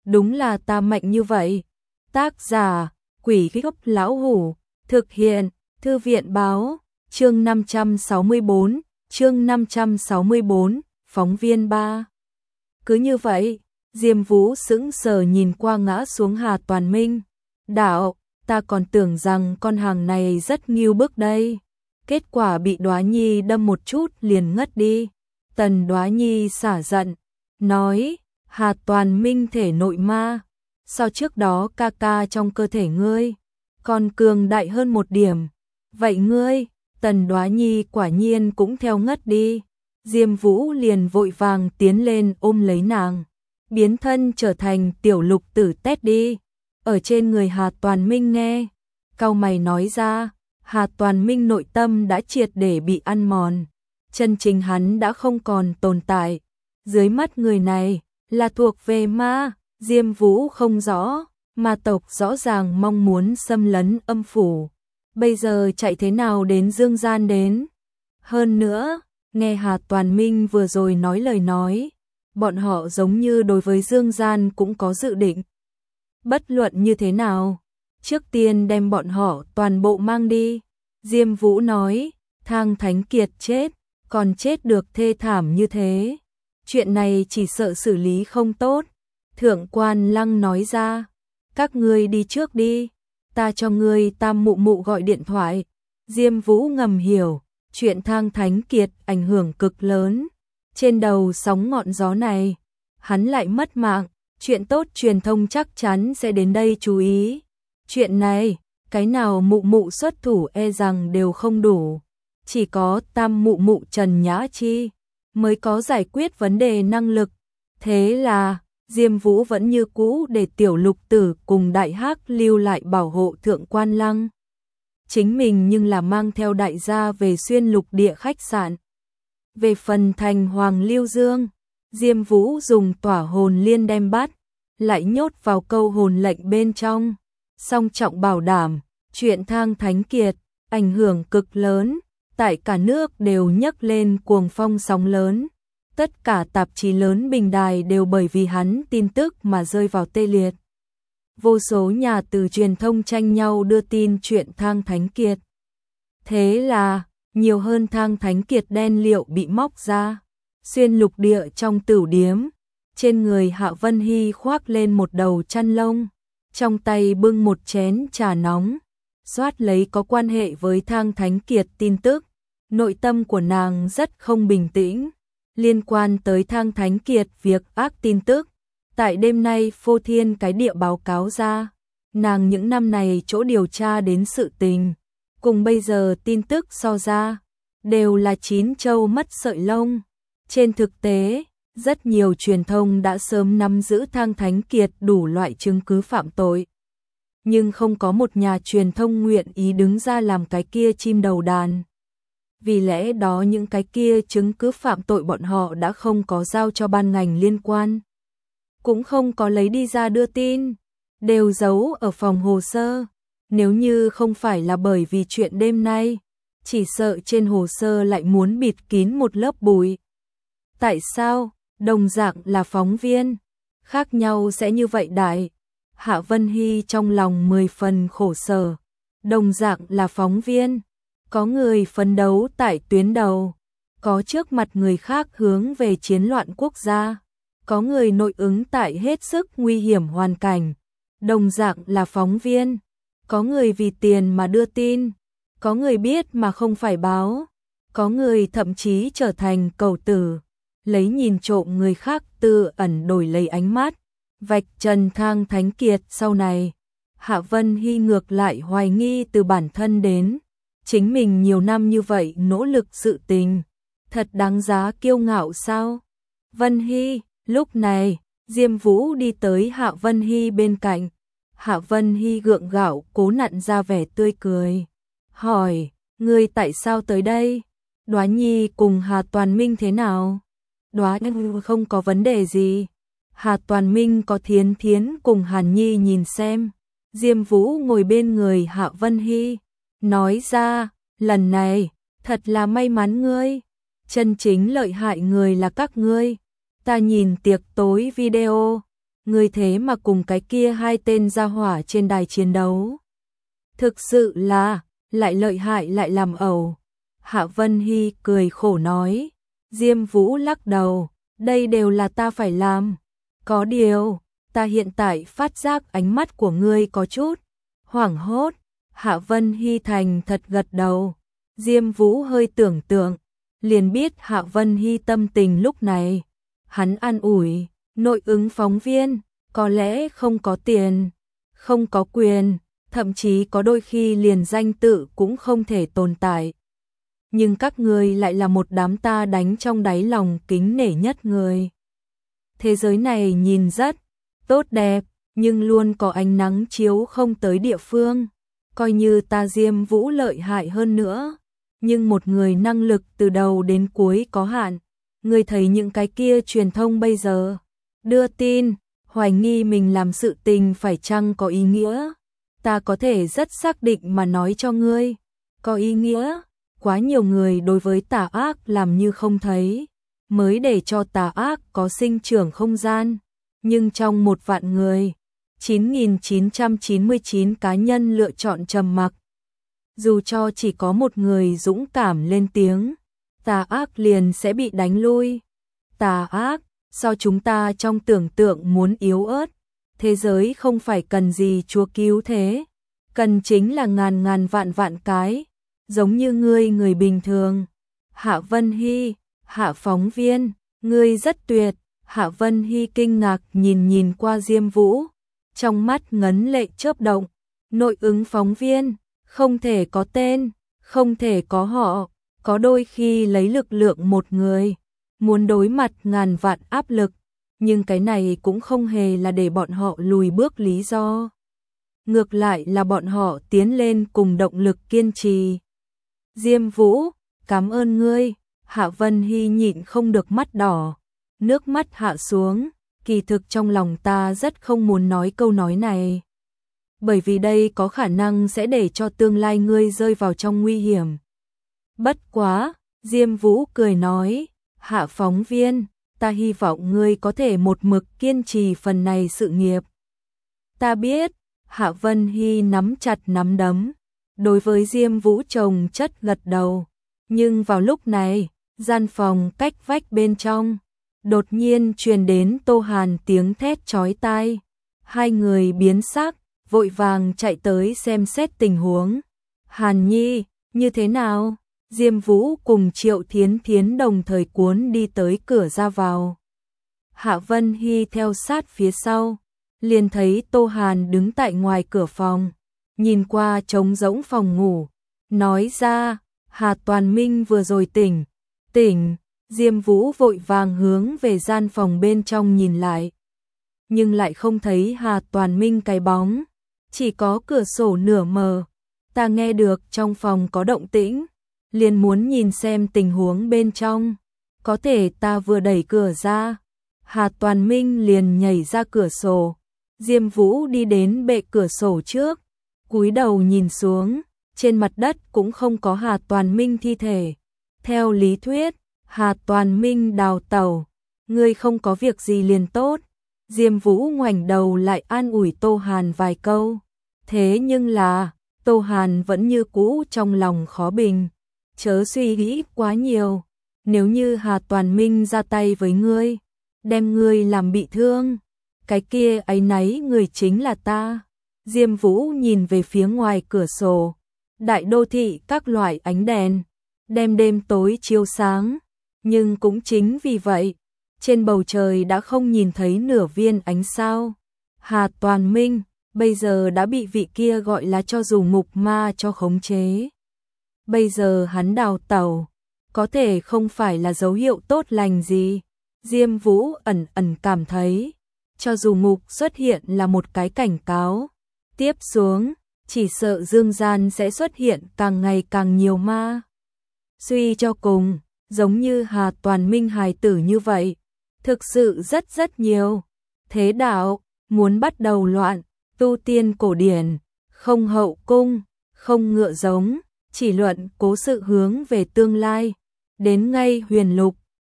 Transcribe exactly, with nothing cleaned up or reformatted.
đúng là ta mạnh như vậy. Tác giả, Quỷ Gốc Lão Hủ, thực hiện, Thư viện báo, chương năm trăm sáu mươi bốn, chương năm trăm sáu mươi bốn, phóng viên ba. Cứ như vậy, Diêm Vũ sững sờ nhìn qua ngã xuống Hà Toàn Minh. Đạo, ta còn tưởng rằng con hàng này rất nghiêu bức đây. Kết quả bị Đóa Nhi đâm một chút liền ngất đi. Tần Đóa Nhi xả giận, nói, Hà Toàn Minh thể nội ma, so trước đó ca ca trong cơ thể ngươi, còn cường đại hơn một điểm. Vậy ngươi, Tần Đóa Nhi quả nhiên cũng theo ngất đi. Diêm Vũ liền vội vàng tiến lên ôm lấy nàng, biến thân trở thành tiểu lục tử tét đi. Ở trên người Hà Toàn Minh nghe, cau mày nói ra, Hà Toàn Minh nội tâm đã triệt để bị ăn mòn, chân chính hắn đã không còn tồn tại. Dưới mắt người này là thuộc về ma, Diêm Vũ không rõ, ma tộc rõ ràng mong muốn xâm lấn âm phủ, bây giờ chạy thế nào đến dương gian đến. Hơn nữa, nghe Hà Toàn Minh vừa rồi nói lời nói, bọn họ giống như đối với dương gian cũng có dự định. Bất luận như thế nào, trước tiên đem bọn họ toàn bộ mang đi. Diêm Vũ nói, Thang Thánh Kiệt chết, còn chết được thê thảm như thế. Chuyện này chỉ sợ xử lý không tốt. Thượng quan Lăng nói ra, các ngươi đi trước đi, ta cho ngươi Tam mụ mụ gọi điện thoại. Diêm Vũ ngầm hiểu, chuyện Thang Thánh Kiệt ảnh hưởng cực lớn. Trên đầu sóng ngọn gió này, hắn lại mất mạng, chuyện tốt truyền thông chắc chắn sẽ đến đây chú ý. Chuyện này, cái nào mụ mụ xuất thủ e rằng đều không đủ. Chỉ có Tam mụ mụ Trần Nhã Chi mới có giải quyết vấn đề năng lực. Thế là, Diêm Vũ vẫn như cũ để tiểu lục tử cùng đại hắc lưu lại bảo hộ thượng quan Lăng. Chính mình nhưng là mang theo đại gia về xuyên lục địa khách sạn. Về phần thành Hoàng Lưu Dương, Diêm Vũ dùng tỏa hồn liên đem bắt, lại nhốt vào câu hồn lệnh bên trong. Song trọng bảo đảm, chuyện Thang Thánh Kiệt, ảnh hưởng cực lớn, tại cả nước đều nhấc lên cuồng phong sóng lớn. Tất cả tạp chí lớn bình đài đều bởi vì hắn tin tức mà rơi vào tê liệt. Vô số nhà từ truyền thông tranh nhau đưa tin chuyện Thang Thánh Kiệt. Thế là, nhiều hơn Thang Thánh Kiệt đen liệu bị móc ra. Xuyên lục địa trong tửu điếm, trên người Hạ Vân Hy khoác lên một đầu chăn lông, trong tay bưng một chén trà nóng, soát lấy có quan hệ với Thang Thánh Kiệt tin tức. Nội tâm của nàng rất không bình tĩnh, liên quan tới Thang Thánh Kiệt việc ác tin tức. Tại đêm nay phô thiên cái địa báo cáo ra, nàng những năm này chỗ điều tra đến sự tình, cùng bây giờ tin tức so ra, đều là chín châu mất sợi lông. Trên thực tế, rất nhiều truyền thông đã sớm nắm giữ Thang Thánh Kiệt đủ loại chứng cứ phạm tội. Nhưng không có một nhà truyền thông nguyện ý đứng ra làm cái kia chim đầu đàn. Vì lẽ đó những cái kia chứng cứ phạm tội bọn họ đã không có giao cho ban ngành liên quan, cũng không có lấy đi ra đưa tin, đều giấu ở phòng hồ sơ. Nếu như không phải là bởi vì chuyện đêm nay, chỉ sợ trên hồ sơ lại muốn bịt kín một lớp bụi. Tại sao, đồng dạng là phóng viên, khác nhau sẽ như vậy đại? Hạ Vân Hy trong lòng mười phần khổ sở. Đồng dạng là phóng viên, có người phấn đấu tại tuyến đầu, có trước mặt người khác hướng về chiến loạn quốc gia, có người nội ứng tại hết sức nguy hiểm hoàn cảnh. Đồng dạng là phóng viên, có người vì tiền mà đưa tin, có người biết mà không phải báo, có người thậm chí trở thành cầu tử, lấy nhìn trộm người khác tư ẩn đổi lấy ánh mắt, vạch trần Thang Thánh Kiệt. Sau này, Hạ Vân Hy ngược lại hoài nghi từ bản thân đến, chính mình nhiều năm như vậy nỗ lực sự tình, thật đáng giá kiêu ngạo sao? Vân Hy, lúc này, Diêm Vũ đi tới Hạ Vân Hy bên cạnh. Hạ Vân Hy gượng gạo cố nặn ra vẻ tươi cười, hỏi, ngươi tại sao tới đây? Đóa Nhi cùng Hà Toàn Minh thế nào? Đóa Nhi không có vấn đề gì. Hà Toàn Minh có Thiến Thiến cùng Hàn Nhi nhìn xem. Diêm Vũ ngồi bên người Hạ Vân Hy, nói ra, lần này, thật là may mắn ngươi. Chân chính lợi hại người là các ngươi. Ta nhìn tiệc tối video, ngươi thế mà cùng cái kia hai tên gia hỏa trên đài chiến đấu. Thực sự là, lại lợi hại lại làm ẩu. Hạ Vân Hy cười khổ nói. Diêm Vũ lắc đầu, đây đều là ta phải làm. Có điều, ta hiện tại phát giác ánh mắt của ngươi có chút hoảng hốt. Hạ Vân Hy thành thật gật đầu. Diêm Vũ hơi tưởng tượng, liền biết Hạ Vân Hy tâm tình lúc này. Hắn an ủi, nội ứng phóng viên, có lẽ không có tiền, không có quyền, thậm chí có đôi khi liền danh tự cũng không thể tồn tại. Nhưng các ngươi lại là một đám ta đánh trong đáy lòng kính nể nhất người. Thế giới này nhìn rất tốt đẹp, nhưng luôn có ánh nắng chiếu không tới địa phương. Coi như ta Diêm Vũ lợi hại hơn nữa, nhưng một người năng lực từ đầu đến cuối có hạn. Ngươi thấy những cái kia truyền thông bây giờ đưa tin, hoài nghi mình làm sự tình phải chăng có ý nghĩa. Ta có thể rất xác định mà nói cho ngươi, có ý nghĩa. Quá nhiều người đối với tà ác làm như không thấy, mới để cho tà ác có sinh trưởng không gian. Nhưng trong một vạn người, chín nghìn chín trăm chín mươi chín cá nhân lựa chọn trầm mặc. Dù cho chỉ có một người dũng cảm lên tiếng, tà ác liền sẽ bị đánh lui. Tà ác, so chúng ta trong tưởng tượng muốn yếu ớt. Thế giới không phải cần gì Chúa cứu thế, cần chính là ngàn ngàn vạn vạn cái, giống như ngươi người bình thường. Hạ Vân Hy, Hạ phóng viên, ngươi rất tuyệt. Hạ Vân Hy kinh ngạc nhìn nhìn qua Diêm Vũ, trong mắt ngấn lệ chớp động. Nội ứng phóng viên, không thể có tên, không thể có họ, có đôi khi lấy lực lượng một người, muốn đối mặt ngàn vạn áp lực, nhưng cái này cũng không hề là để bọn họ lùi bước lý do. Ngược lại là bọn họ tiến lên cùng động lực kiên trì. Diêm Vũ, cảm ơn ngươi. Hạ Vân Hy nhịn không được mắt đỏ, nước mắt hạ xuống. Kỳ thực trong lòng ta rất không muốn nói câu nói này, bởi vì đây có khả năng sẽ để cho tương lai ngươi rơi vào trong nguy hiểm. Bất quá, Diêm Vũ cười nói, Hạ phóng viên, ta hy vọng ngươi có thể một mực kiên trì phần này sự nghiệp. Ta biết. Hạ Vân Hy nắm chặt nắm đấm, đối với Diêm Vũ chồng chất gật đầu. Nhưng vào lúc này, gian phòng cách vách bên trong, đột nhiên truyền đến Tô Hàn tiếng thét chói tai. Hai người biến sắc, vội vàng chạy tới xem xét tình huống. Hàn Nhi, như thế nào? Diêm Vũ cùng Triệu Thiến Thiến đồng thời cuốn đi tới cửa ra vào. Hạ Vân Hy theo sát phía sau, liền thấy Tô Hàn đứng tại ngoài cửa phòng, nhìn qua trống rỗng phòng ngủ, nói ra, Hà Toàn Minh vừa rồi tỉnh, tỉnh. Diêm Vũ vội vàng hướng về gian phòng bên trong nhìn lại, nhưng lại không thấy Hà Toàn Minh cái bóng, chỉ có cửa sổ nửa mờ. Ta nghe được trong phòng có động tĩnh, liền muốn nhìn xem tình huống bên trong, có thể ta vừa đẩy cửa ra, Hà Toàn Minh liền nhảy ra cửa sổ. Diêm Vũ đi đến bệ cửa sổ trước, cúi đầu nhìn xuống, trên mặt đất cũng không có Hà Toàn Minh thi thể. Theo lý thuyết, Hà Toàn Minh đào tẩu, ngươi không có việc gì liền tốt. Diêm Vũ ngoảnh đầu lại an ủi Tô Hàn vài câu. Thế nhưng là, Tô Hàn vẫn như cũ trong lòng khó bình. Chớ suy nghĩ quá nhiều, nếu như Hà Toàn Minh ra tay với ngươi, đem ngươi làm bị thương, cái kia áy náy người chính là ta. Diêm Vũ nhìn về phía ngoài cửa sổ, đại đô thị các loại ánh đèn, đem đêm tối chiếu sáng, nhưng cũng chính vì vậy, trên bầu trời đã không nhìn thấy nửa viên ánh sao. Hà Toàn Minh bây giờ đã bị vị kia gọi là cho dù ngục ma cho khống chế. Bây giờ hắn đào tẩu, có thể không phải là dấu hiệu tốt lành gì. Diêm Vũ ẩn ẩn cảm thấy, cho dù ngục xuất hiện là một cái cảnh cáo. Tiếp xuống, chỉ sợ dương gian sẽ xuất hiện càng ngày càng nhiều ma. Suy cho cùng, giống như Hà Toàn Minh hài tử như vậy, thực sự rất rất nhiều. Thế đạo, muốn bắt đầu loạn, tu tiên cổ điển, không hậu cung, không ngựa giống, chỉ luận cố sự hướng về tương lai. Đến ngay huyền lục,